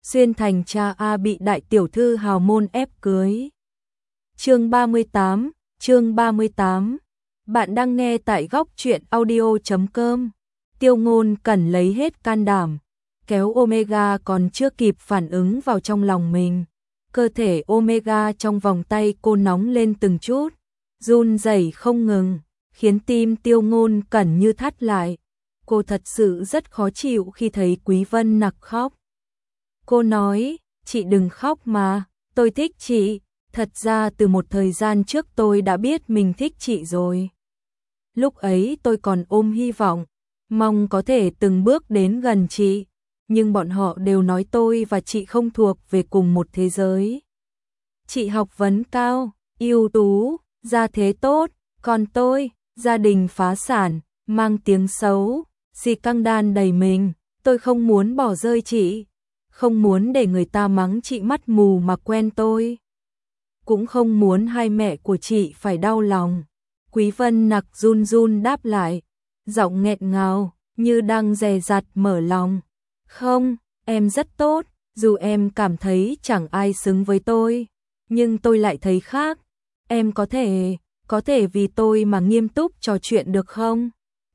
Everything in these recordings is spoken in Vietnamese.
Xuyên thành cha A bị đại tiểu thư hào môn ép cưới. Chương 38. Bạn đang nghe tại góc truyện audio.com. Tiêu Ngôn Cẩn lấy hết can đảm, kéo Omega còn chưa kịp phản ứng vào trong lòng mình. Cơ thể Omega trong vòng tay cô nóng lên từng chút, run rẩy không ngừng, khiến tim Tiêu Ngôn Cẩn như thắt lại. Cô thật sự rất khó chịu khi thấy Quý Vân Nặc khóc. Cô nói, chị đừng khóc mà, tôi thích chị. Thật ra từ một thời gian trước tôi đã biết mình thích chị rồi. Lúc ấy tôi còn ôm hy vọng, mong có thể từng bước đến gần chị. Nhưng bọn họ đều nói tôi và chị không thuộc về cùng một thế giới. Chị học vấn cao, ưu tú, gia thế tốt, còn tôi, gia đình phá sản, mang tiếng xấu, xì căng đan đầy mình. Tôi không muốn bỏ rơi chị, không muốn để người ta mắng chị mắt mù mà quen tôi. Cũng không muốn hai mẹ của chị phải đau lòng. Quý Vân Nặc run run đáp lại, giọng nghẹn ngào, như đang dè dặt mở lòng. Không, em rất tốt, dù em cảm thấy chẳng ai xứng với tôi, nhưng tôi lại thấy khác. Em có thể vì tôi mà nghiêm túc trò chuyện được không?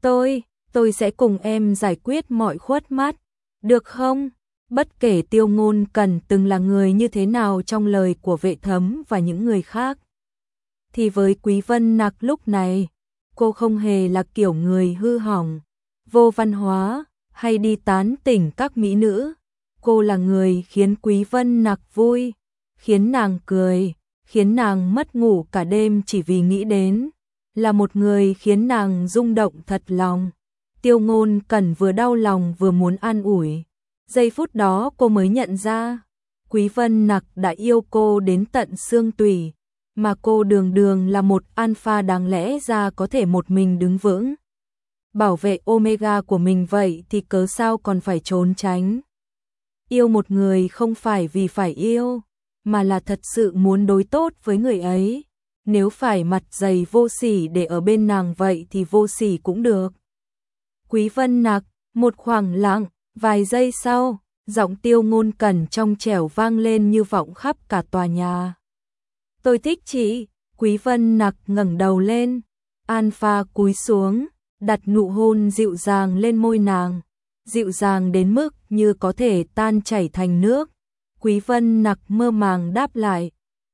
Tôi sẽ cùng em giải quyết mọi khuất mắt, được không? Bất kể Tiêu Ngôn Cẩn từng là người như thế nào trong lời của Vệ Thấm và những người khác, thì với Quý Vân Nặc lúc này, cô không hề là kiểu người hư hỏng, vô văn hóa, hay đi tán tỉnh các mỹ nữ. Cô là người khiến Quý Vân Nặc vui, khiến nàng cười, khiến nàng mất ngủ cả đêm chỉ vì nghĩ đến, là một người khiến nàng rung động thật lòng. Tiêu Ngôn Cẩn vừa đau lòng vừa muốn an ủi. Giây phút đó cô mới nhận ra, Quý Vân Nặc đã yêu cô đến tận xương tủy, mà cô đường đường là một alpha đáng lẽ ra có thể một mình đứng vững, bảo vệ Omega của mình, vậy thì cớ sao còn phải trốn tránh. Yêu một người không phải vì phải yêu, mà là thật sự muốn đối tốt với người ấy. Nếu phải mặt dày vô sỉ để ở bên nàng vậy thì vô sỉ cũng được. Quý Vân Nặc, một khoảng lặng, vài giây sau, giọng Tiêu Ngôn Cẩn trong trẻo vang lên như vọng khắp cả tòa nhà. Tôi thích chị. Quý Vân Nặc ngẩng đầu lên, alpha cúi xuống, đặt nụ hôn dịu dàng lên môi nàng, dịu dàng đến mức như có thể tan chảy thành nước. Quý Vân Nặc mơ màng đáp lại,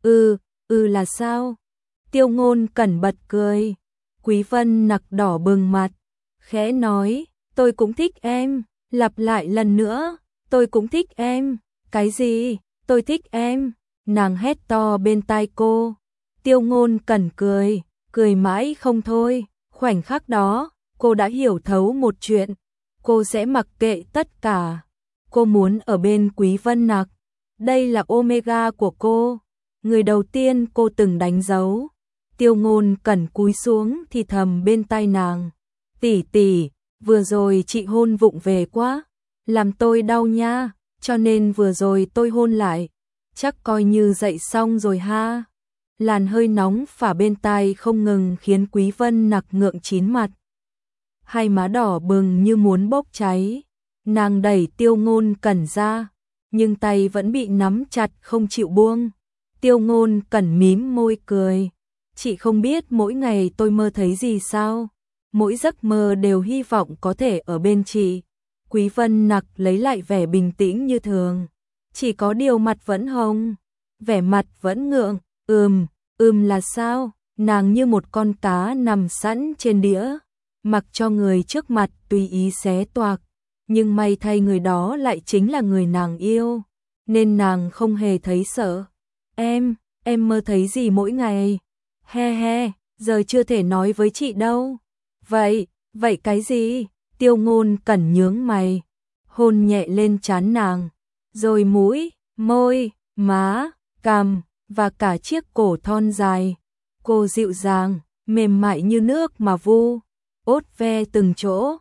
là sao? Tiêu Ngôn Cẩn bật cười. Quý Vân Nặc đỏ bừng mặt, khẽ nói, tôi cũng thích em. Lặp lại lần nữa, tôi cũng thích em. Cái gì? Tôi thích em. Nàng hét to bên tai cô. Tiêu Ngôn Cẩn cười mãi không thôi. Khoảnh khắc đó, cô đã hiểu thấu một chuyện. Cô sẽ mặc kệ tất cả. Cô muốn ở bên Quý Vân Nặc. Đây là Omega của cô, người đầu tiên cô từng đánh dấu. Tiêu Ngôn Cẩn cúi xuống thì thầm bên tai nàng. Tỷ, vừa rồi chị hôn vụng về quá, làm tôi đau nha, cho nên vừa rồi tôi hôn lại. Chắc coi như dậy xong rồi ha. Làn hơi nóng phả bên tai không ngừng khiến Quý Vân Nặc ngượng chín mặt. Hai má đỏ bừng như muốn bốc cháy. Nàng đẩy Tiêu Ngôn Cẩn ra, nhưng tay vẫn bị nắm chặt không chịu buông. Tiêu Ngôn Cẩn mím môi cười. Chị không biết mỗi ngày tôi mơ thấy gì sao? Mỗi giấc mơ đều hy vọng có thể ở bên chị. Quý Vân Nặc lấy lại vẻ bình tĩnh như thường. Chỉ có điều mặt vẫn hồng, vẻ mặt vẫn ngượng. Là sao? Nàng như một con cá nằm sẵn trên đĩa, mặc cho người trước mặt tùy ý xé toạc. Nhưng may thay người đó lại chính là người nàng yêu, nên nàng không hề thấy sợ. Em mơ thấy gì mỗi ngày? He, giờ chưa thể nói với chị đâu. Vậy cái gì? Tiêu Ngôn Cẩn nhướng mày, hôn nhẹ lên trán nàng, rồi mũi, môi, má, cằm và cả chiếc cổ thon dài. Cô dịu dàng, mềm mại như nước mà vu, ốt ve từng chỗ.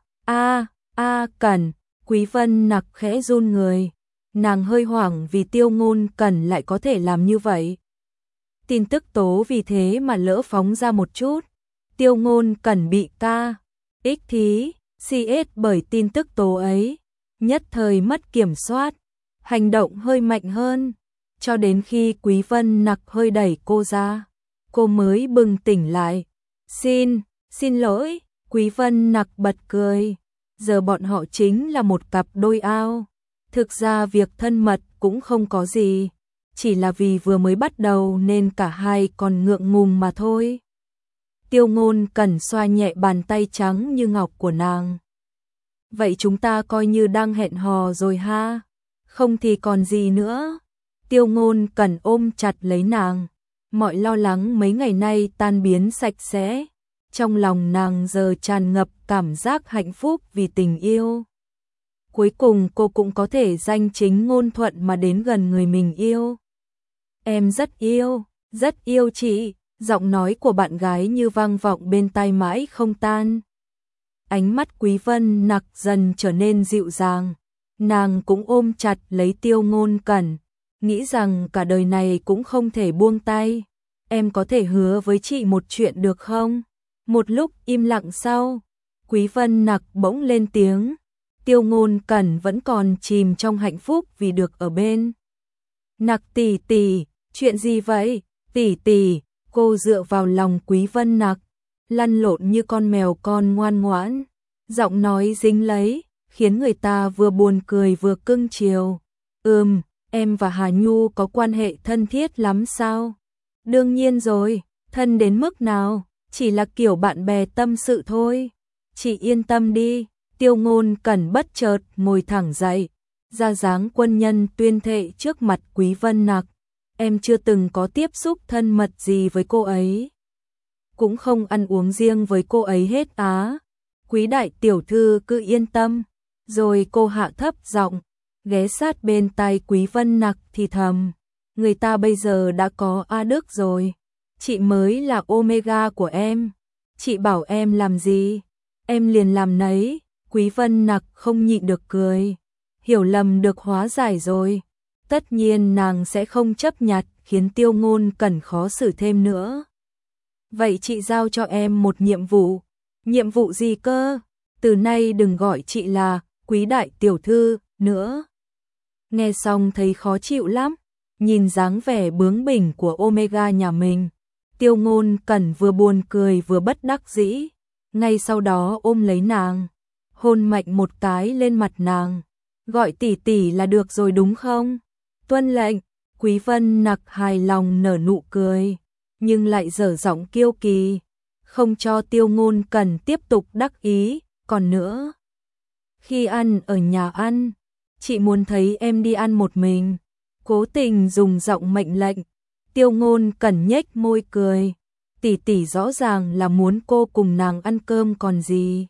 Cẩn. Quý Vân Nặc khẽ run người. Nàng hơi hoảng vì Tiêu Ngôn Cẩn lại có thể làm như vậy. Tin tức tố vì thế mà lỡ phóng ra một chút. Tiêu Ngôn Cẩn bị CS bởi tin tức tố ấy, nhất thời mất kiểm soát. hành động hơi mạnh hơn, cho đến khi Quý Vân Nặc hơi đẩy cô ra, cô mới bừng tỉnh lại. Xin lỗi, Quý Vân Nặc bật cười, giờ bọn họ chính là một cặp đôi ao. Thực ra việc thân mật cũng không có gì, chỉ là vì vừa mới bắt đầu nên cả hai còn ngượng ngùng mà thôi. Tiêu Ngôn Cẩn xoa nhẹ bàn tay trắng như ngọc của nàng. Vậy chúng ta coi như đang hẹn hò rồi ha, không thì còn gì nữa. Tiêu Ngôn Cẩn ôm chặt lấy nàng, mọi lo lắng mấy ngày nay tan biến sạch sẽ. Trong lòng nàng giờ tràn ngập cảm giác hạnh phúc vì tình yêu. Cuối cùng cô cũng có thể danh chính ngôn thuận mà đến gần người mình yêu. Em rất yêu chị, giọng nói của bạn gái như vang vọng bên tai mãi không tan. Ánh mắt Quý Vân Nặc dần trở nên dịu dàng, nàng cũng ôm chặt lấy Tiêu Ngôn Cẩn, nghĩ rằng cả đời này cũng không thể buông tay. Em có thể hứa với chị một chuyện được không? Một lúc im lặng sau, Quý Vân Nặc bỗng lên tiếng. Tiêu Ngôn Cẩn vẫn còn chìm trong hạnh phúc vì được ở bên. Nặc tỷ tỷ, chuyện gì vậy? Tỷ tỷ, cô dựa vào lòng Quý Vân Nặc, lăn lộn như con mèo con ngoan ngoãn, giọng nói dính lấy, khiến người ta vừa buồn cười vừa cưng chiều. Em và Hà Nhu có quan hệ thân thiết lắm sao? Đương nhiên rồi, thân đến mức nào? Chỉ là kiểu bạn bè tâm sự thôi. Chị yên tâm đi. Tiêu Ngôn Cẩn bất chợt ngồi thẳng dậy, ra dáng quân nhân tuyên thệ trước mặt Quý Vân Nặc. Em chưa từng có tiếp xúc thân mật gì với cô ấy, cũng không ăn uống riêng với cô ấy hết á. Quý đại tiểu thư cứ yên tâm. Rồi cô hạ thấp giọng, ghé sát bên tai Quý Vân Nặc thì thầm. Người ta bây giờ đã có A Đức rồi. Chị mới là Omega của em. Chị bảo em làm gì, em liền làm nấy. Quý Vân Nặc không nhịn được cười. Hiểu lầm được hóa giải rồi. Tất nhiên nàng sẽ không chấp nhặt khiến Tiêu Ngôn Cẩn khó xử thêm nữa. Vậy chị giao cho em một nhiệm vụ. Nhiệm vụ gì cơ? Từ nay đừng gọi chị là Quý đại tiểu thư nữa. Nghe xong thấy khó chịu lắm. Nhìn dáng vẻ bướng bỉnh của Omega nhà mình, Tiêu Ngôn Cẩn vừa buồn cười vừa bất đắc dĩ. Ngay sau đó ôm lấy nàng, hôn mạnh một cái lên mặt nàng. Gọi tỷ tỷ là được rồi đúng không? Tuân lệnh. Quý Vân Nặc hài lòng nở nụ cười, nhưng lại dở giọng kiêu kỳ, không cho Tiêu Ngôn Cẩn tiếp tục đắc ý. Còn nữa, khi ăn ở nhà ăn, chị muốn thấy em đi ăn một mình. Cố tình dùng giọng mệnh lệnh. Tiêu Ngôn Cẩn nhếch môi cười. Tỷ tỷ rõ ràng là muốn cô cùng nàng ăn cơm còn gì.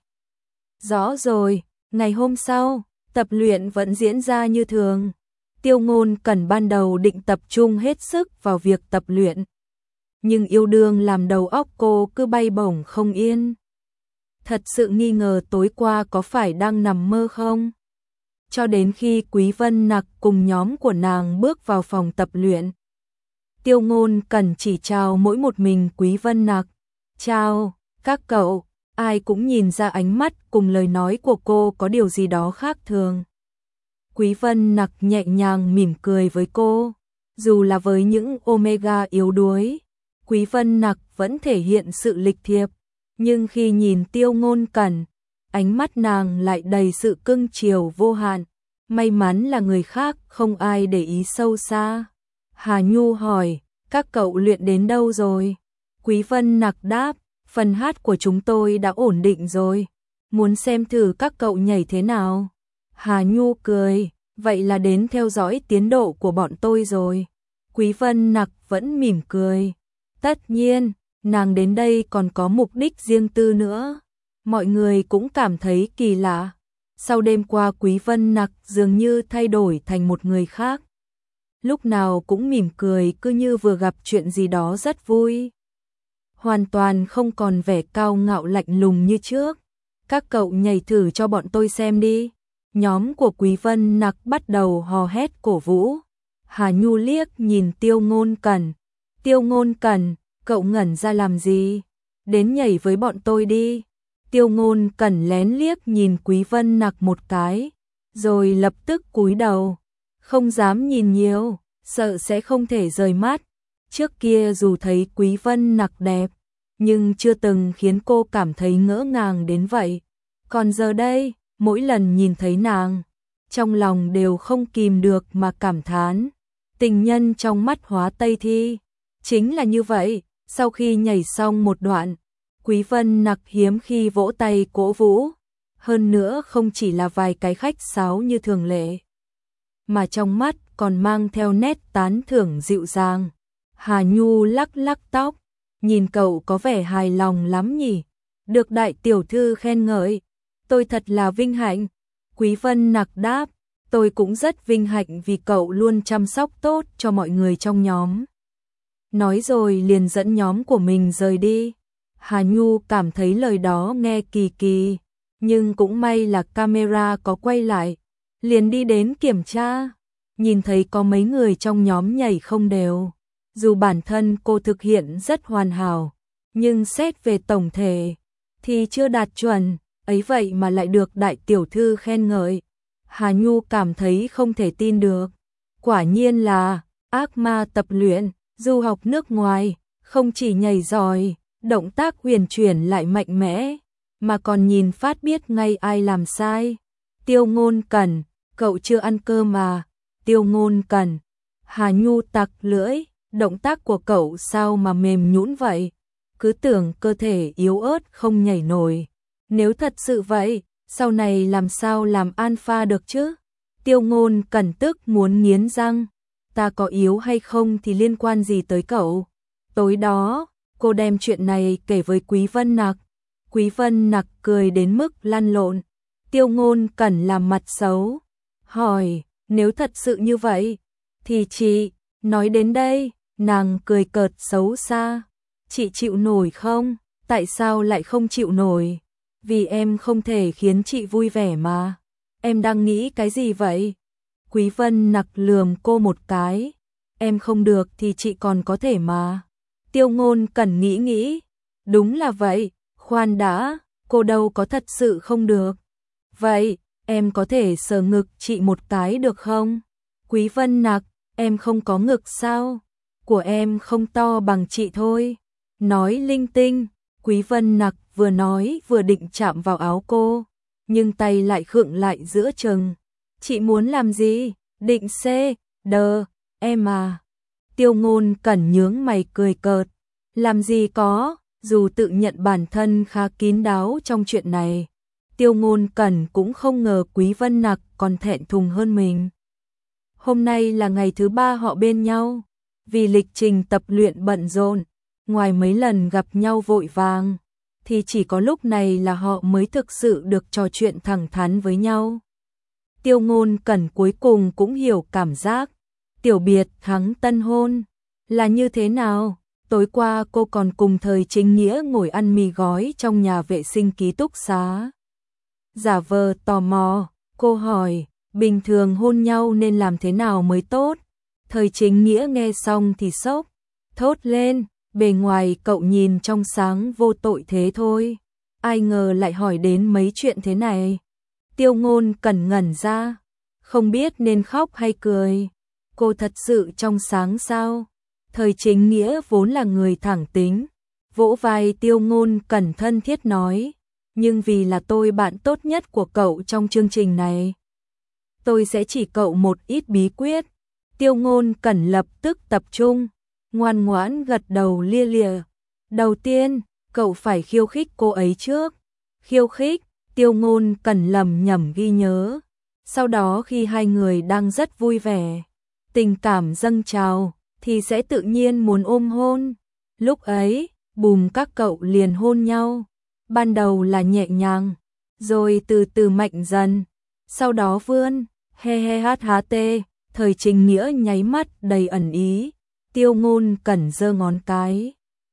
Rõ rồi. Ngày hôm sau, tập luyện vẫn diễn ra như thường. Tiêu Ngôn Cẩn ban đầu định tập trung hết sức vào việc tập luyện, nhưng yêu đương làm đầu óc cô cứ bay bổng không yên. Thật sự nghi ngờ tối qua có phải đang nằm mơ không? Cho đến khi Quý Vân Nặc cùng nhóm của nàng bước vào phòng tập luyện, Tiêu Ngôn Cẩn chỉ chào mỗi một mình Quý Vân Nặc. Chào, các cậu. Ai cũng nhìn ra ánh mắt cùng lời nói của cô có điều gì đó khác thường. Quý Vân Nặc nhẹ nhàng mỉm cười với cô. Dù là với những Omega yếu đuối, Quý Vân Nặc vẫn thể hiện sự lịch thiệp. Nhưng khi nhìn Tiêu Ngôn Cẩn, ánh mắt nàng lại đầy sự cưng chiều vô hạn. May mắn là người khác không ai để ý sâu xa. Hà Nhu hỏi, các cậu luyện đến đâu rồi? Quý Vân Nặc đáp, phần hát của chúng tôi đã ổn định rồi. Muốn xem thử các cậu nhảy thế nào? Hà Nhu cười, vậy là đến theo dõi tiến độ của bọn tôi rồi. Quý Vân Nặc vẫn mỉm cười. Tất nhiên, nàng đến đây còn có mục đích riêng tư nữa. Mọi người cũng cảm thấy kỳ lạ. Sau đêm qua Quý Vân Nặc dường như thay đổi thành một người khác. Lúc nào cũng mỉm cười cứ như vừa gặp chuyện gì đó rất vui. Hoàn toàn không còn vẻ cao ngạo lạnh lùng như trước. Các cậu nhảy thử cho bọn tôi xem đi. Nhóm của Quý Vân Nặc bắt đầu hò hét cổ vũ. Hà Nhu liếc nhìn Tiêu Ngôn Cẩn. Tiêu Ngôn Cẩn, cậu ngẩn ra làm gì? Đến nhảy với bọn tôi đi. Tiêu Ngôn Cẩn lén liếc nhìn Quý Vân Nặc một cái, rồi lập tức cúi đầu. không dám nhìn nhiều, sợ sẽ không thể rời mắt. Trước kia dù thấy Quý Vân Nặc đẹp, nhưng chưa từng khiến cô cảm thấy ngỡ ngàng đến vậy. Còn giờ đây, mỗi lần nhìn thấy nàng, trong lòng đều không kìm được mà cảm thán. Tình nhân trong mắt Hóa Tây Thi. Chính là như vậy, sau khi nhảy xong một đoạn, Quý Vân Nặc hiếm khi vỗ tay cổ vũ. Hơn nữa không chỉ là vài cái khách sáo như thường lệ, mà trong mắt còn mang theo nét tán thưởng dịu dàng. Hà Nhu lắc lắc tóc, nhìn cậu có vẻ hài lòng lắm nhỉ, được đại tiểu thư khen ngợi, tôi thật là vinh hạnh. Quý Vân Nặc đáp, tôi cũng rất vinh hạnh vì cậu luôn chăm sóc tốt cho mọi người trong nhóm. Nói rồi liền dẫn nhóm của mình rời đi. Hà Nhu cảm thấy lời đó nghe kỳ kỳ, nhưng cũng may là camera có quay lại, liền đi đến kiểm tra, nhìn thấy có mấy người trong nhóm nhảy không đều. Dù bản thân cô thực hiện rất hoàn hảo, nhưng xét về tổng thể thì chưa đạt chuẩn, ấy vậy mà lại được đại tiểu thư khen ngợi. Hà Nhu cảm thấy không thể tin được. Quả nhiên là ác ma tập luyện, du học nước ngoài, không chỉ nhảy giỏi, động tác huyền chuyển lại mạnh mẽ, mà còn nhìn phát biết ngay ai làm sai. Tiêu Ngôn Cẩn, cậu chưa ăn cơm à? Tiêu Ngôn Cẩn. Hà Nhu tặc lưỡi, động tác của cậu sao mà mềm nhũn vậy? Cứ tưởng cơ thể yếu ớt không nhảy nổi. Nếu thật sự vậy, sau này làm sao làm alpha được chứ? Tiêu Ngôn Cẩn tức muốn nghiến răng. Ta có yếu hay không thì liên quan gì tới cậu? Tối đó, cô đem chuyện này kể với Quý Vân Nặc. Quý Vân Nặc cười đến mức lăn lộn. Tiêu Ngôn Cẩn làm mặt xấu, hỏi, nếu thật sự như vậy, thì chị, nói đến đây, nàng cười cợt xấu xa. Chị chịu nổi không? Tại sao lại không chịu nổi? Vì em không thể khiến chị vui vẻ mà. Em đang nghĩ cái gì vậy? Quý Vân Nặc lườm cô một cái. Em không được thì chị còn có thể mà. Tiêu Ngôn Cẩn nghĩ. Đúng là vậy, khoan đã, cô đâu có thật sự không được. Vậy, em có thể sờ ngực chị một cái được không? Quý Vân Nặc, em không có ngực sao? Của em không to bằng chị thôi. Nói linh tinh, Quý Vân Nặc vừa nói vừa định chạm vào áo cô, nhưng tay lại khựng lại giữa chừng. Chị muốn làm gì? Định đờ, em à. Tiêu Ngôn Cẩn nhướng mày cười cợt. Làm gì có, dù tự nhận bản thân khá kín đáo trong chuyện này. Tiêu Ngôn Cẩn cũng không ngờ Quý Vân Nặc còn thẹn thùng hơn mình. Hôm nay là ngày thứ 3 họ bên nhau, vì lịch trình tập luyện bận rộn, ngoài mấy lần gặp nhau vội vàng, thì chỉ có lúc này là họ mới thực sự được trò chuyện thẳng thắn với nhau. Tiêu Ngôn Cẩn cuối cùng cũng hiểu cảm giác tiểu biệt thắng tân hôn là như thế nào. Tối qua cô còn cùng Thời Chính Nghĩa ngồi ăn mì gói trong nhà vệ sinh ký túc xá. Giả vờ tò mò, cô hỏi, bình thường hôn nhau nên làm thế nào mới tốt? Thời Chính Nghĩa nghe xong thì sốc, thốt lên, bề ngoài cậu nhìn trong sáng vô tội thế thôi. Ai ngờ lại hỏi đến mấy chuyện thế này. Tiêu Ngôn Cẩn ngẩn ra, không biết nên khóc hay cười. Cô thật sự trong sáng sao? Thời Chính Nghĩa vốn là người thẳng tính, vỗ vai Tiêu Ngôn Cẩn thân thiết nói, nhưng vì là tôi bạn tốt nhất của cậu trong chương trình này, tôi sẽ chỉ cậu một ít bí quyết. Tiêu Ngôn Cẩn lập tức tập trung, ngoan ngoãn gật đầu lia lịa. Đầu tiên, cậu phải khiêu khích cô ấy trước. Khiêu khích, Tiêu Ngôn Cẩn lẩm nhẩm ghi nhớ. Sau đó khi hai người đang rất vui vẻ, tình cảm dâng trào, thì sẽ tự nhiên muốn ôm hôn. Lúc ấy, bùm các cậu liền hôn nhau. Ban đầu là nhẹ nhàng, rồi từ từ mạnh dần. Sau đó vươn, hht. Thời Chính Nghĩa nháy mắt đầy ẩn ý. Tiêu Ngôn Cẩn giơ ngón cái.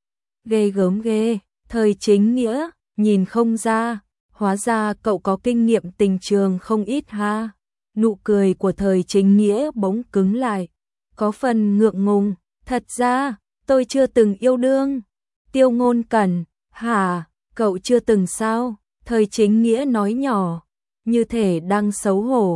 Ghê gớm ghê. Thời Chính Nghĩa, nhìn không ra, hóa ra cậu có kinh nghiệm tình trường không ít ha. Nụ cười của Thời Chính Nghĩa bỗng cứng lại, có phần ngượng ngùng. Thật ra, tôi chưa từng yêu đương. Tiêu Ngôn Cẩn, hả, cậu chưa từng sao? Thời Chính Nghĩa nói nhỏ, như thể đang xấu hổ.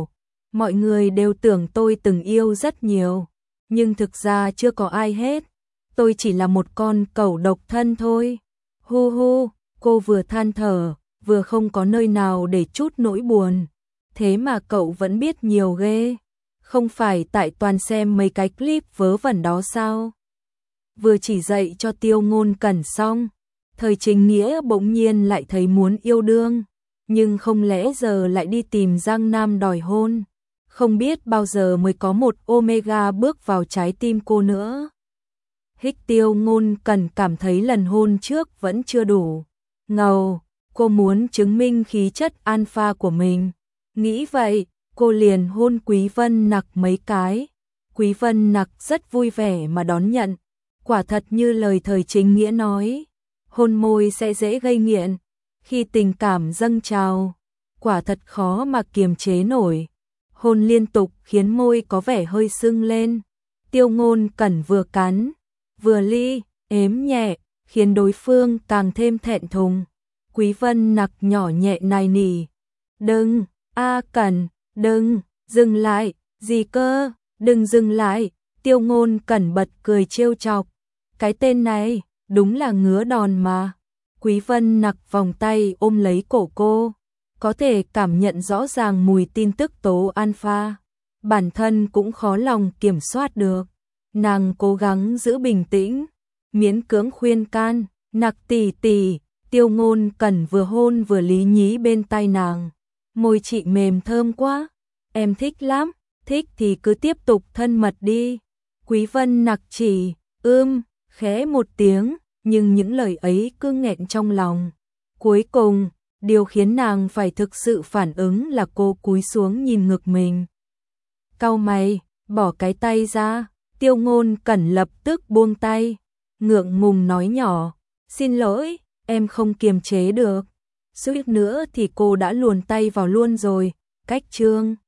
Mọi người đều tưởng tôi từng yêu rất nhiều, nhưng thực ra chưa có ai hết. Tôi chỉ là một con cẩu độc thân thôi. Hu hu, cô vừa than thở, vừa không có nơi nào để trút nỗi buồn. Thế mà cậu vẫn biết nhiều ghê. Không phải tại toàn xem mấy cái clip vớ vẩn đó sao? Vừa chỉ dạy cho Tiêu Ngôn Cẩn xong, Thời Chính Nghĩa bỗng nhiên lại thấy muốn yêu đương, nhưng không lẽ giờ lại đi tìm Giang Nam đòi hôn? Không biết bao giờ mới có một Omega bước vào trái tim cô nữa. Hích Tiêu Ngôn Cẩn cảm thấy lần hôn trước vẫn chưa đủ. Ngầu, cô muốn chứng minh khí chất alpha của mình. Nghĩ vậy, cô liền hôn Quý Vân Nặc mấy cái. Quý Vân Nặc rất vui vẻ mà đón nhận. Quả thật như lời Thời Chính Nghĩa nói, hôn môi sẽ dễ gây nghiện. Khi tình cảm dâng trào, quả thật khó mà kiềm chế nổi. Hôn liên tục khiến môi có vẻ hơi sưng lên. Tiêu Ngôn Cẩn vừa cắn, vừa ly, ếm nhẹ, khiến đối phương càng thêm thẹn thùng. Quý Vân Nặc nhỏ nhẹ nài nỉ. Đừng, Cẩn, đừng, dừng lại, gì cơ, đừng dừng lại. Tiêu Ngôn Cẩn bật cười trêu chọc. Cái tên này, đúng là ngứa đòn mà. Quý Vân Nặc vòng tay ôm lấy cổ cô, có thể cảm nhận rõ ràng mùi tin tức tố alpha. Bản thân cũng khó lòng kiểm soát được. Nàng cố gắng giữ bình tĩnh, miễn cưỡng khuyên can, Nặc tỷ tỷ. Tiêu Ngôn Cẩn vừa hôn vừa lý nhí bên tai nàng. Môi chị mềm thơm quá, em thích lắm, thích thì cứ tiếp tục thân mật đi. Quý Vân Nặc chỉ, khẽ một tiếng, nhưng những lời ấy cứ nghẹn trong lòng. Cuối cùng, điều khiến nàng phải thực sự phản ứng là cô cúi xuống nhìn ngực mình. Cau mày, bỏ cái tay ra. Tiêu Ngôn Cẩn lập tức buông tay, ngượng ngùng nói nhỏ, xin lỗi, em không kiềm chế được. Suýt nữa thì cô đã luồn tay vào luôn rồi. Cách chương